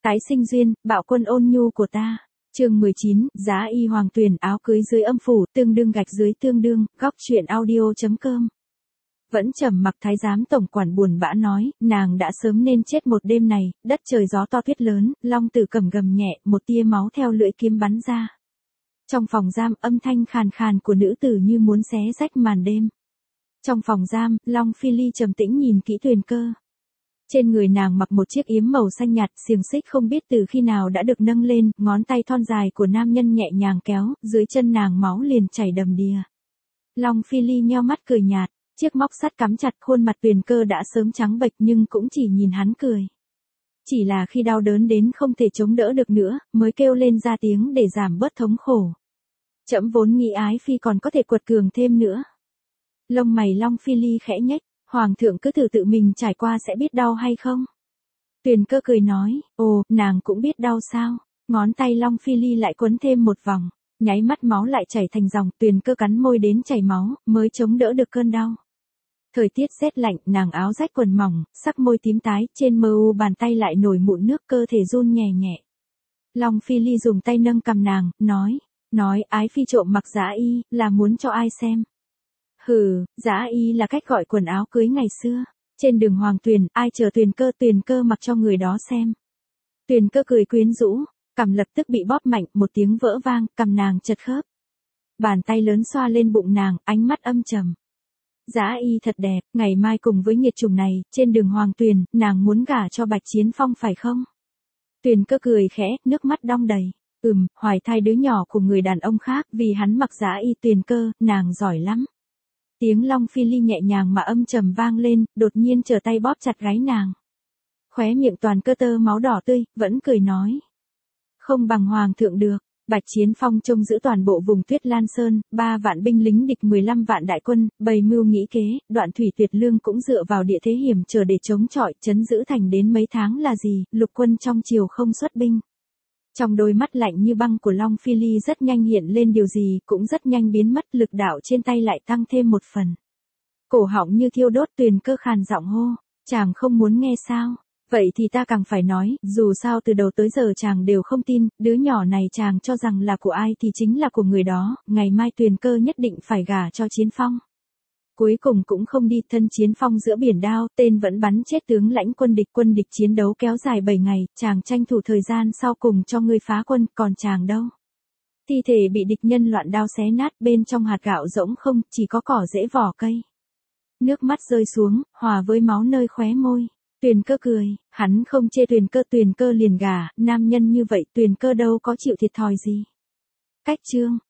Tái sinh duyên, bạo quân ôn nhu của ta. Chương 19, giá y hoàng tuyền áo cưới dưới âm phủ, tương đương gạch dưới tương đương, góc truyện audio.com. Vẫn trầm mặc thái giám tổng quản buồn bã nói, nàng đã sớm nên chết một đêm này, đất trời gió to tuyết lớn, long tử cầm gầm nhẹ, một tia máu theo lưỡi kiếm bắn ra. Trong phòng giam, âm thanh khàn khàn của nữ tử như muốn xé rách màn đêm. Trong phòng giam, Long Phi Ly trầm tĩnh nhìn kỹ Tuyền Cơ. Trên người nàng mặc một chiếc yếm màu xanh nhạt, xiềng xích không biết từ khi nào đã được nâng lên, ngón tay thon dài của nam nhân nhẹ nhàng kéo, dưới chân nàng máu liền chảy đầm đìa. Long Phi Ly nheo mắt cười nhạt, chiếc móc sắt cắm chặt khuôn mặt Tuyền Cơ đã sớm trắng bệch nhưng cũng chỉ nhìn hắn cười. Chỉ là khi đau đớn đến không thể chống đỡ được nữa, mới kêu lên ra tiếng để giảm bớt thống khổ. Trẫm vốn nghĩ ái phi còn có thể quật cường thêm nữa. Lông mày Long Phi Ly khẽ nhếch, hoàng thượng cứ thử tự mình trải qua sẽ biết đau hay không? Tuyền Cơ cười nói, ồ, nàng cũng biết đau sao? Ngón tay Long Phi Ly lại quấn thêm một vòng, nháy mắt máu lại chảy thành dòng, Tuyền Cơ cắn môi đến chảy máu, mới chống đỡ được cơn đau. Thời tiết rét lạnh, nàng áo rách quần mỏng, sắc môi tím tái, trên mờ u bàn tay lại nổi mụn nước, cơ thể run nhẹ nhẹ. Long Phi Ly dùng tay nâng cằm nàng, nói ái phi trộm mặc dã y, là muốn cho ai xem? Hừ, dã y là cách gọi quần áo cưới ngày xưa. Trên đường Hoàng Tuyền, ai chờ Tuyền Cơ mặc cho người đó xem. Tuyền Cơ cười quyến rũ, cằm lập tức bị bóp mạnh, một tiếng vỡ vang, cằm nàng chật khớp. Bàn tay lớn xoa lên bụng nàng, ánh mắt âm trầm. Dã y thật đẹp, ngày mai cùng với nghiệt chủng này, trên đường Hoàng Tuyền, nàng muốn gả cho Bạch Chiến Phong phải không? Tuyền Cơ cười khẽ, nước mắt đong đầy. Hoài thai đứa nhỏ của người đàn ông khác, vì hắn mặc dã y. Tuyền Cơ, nàng giỏi lắm. Tiếng Long Phi Ly nhẹ nhàng mà âm trầm vang lên, đột nhiên trở tay bóp chặt gáy nàng. Khóe miệng toàn cơ tơ máu đỏ tươi, vẫn cười nói. Không bằng hoàng thượng được. Bạch Chiến Phong trông giữ toàn bộ vùng Tuyết Lan Sơn, 3 vạn binh lính địch 15 vạn đại quân, bày mưu nghĩ kế, Đoạn Thủy Tuyệt Lương cũng dựa vào địa thế hiểm trở để chống chọi, trấn giữ thành đến mấy tháng là gì, lục quân trong triều không xuất binh. Trong đôi mắt lạnh như băng của Long Phi Ly rất nhanh hiện lên điều gì, cũng rất nhanh biến mất, lực đạo trên tay lại tăng thêm một phần. Cổ họng như thiêu đốt, Tuyền Cơ khàn giọng hô, chàng không muốn nghe sao? Vậy thì ta càng phải nói, dù sao từ đầu tới giờ chàng đều không tin, đứa nhỏ này chàng cho rằng là của ai thì chính là của người đó, ngày mai Tuyền Cơ nhất định phải gả cho Chiến Phong. Cuối cùng cũng không đi, thân Chiến Phong giữa biển đao, tên vẫn bắn chết tướng lãnh quân địch chiến đấu kéo dài 7 ngày, chàng tranh thủ thời gian sau cùng cho ngươi phá quân, còn chàng đâu? Thi thể bị địch nhân loạn đao xé nát, bên trong hạt gạo rỗng không, chỉ có cỏ rễ vỏ cây. Nước mắt rơi xuống, hòa với máu nơi khóe môi. Tuyền Cơ cười, hắn không chê Tuyền Cơ liền gả, nam nhân như vậy Tuyền Cơ đâu có chịu thiệt thòi gì. Cách chương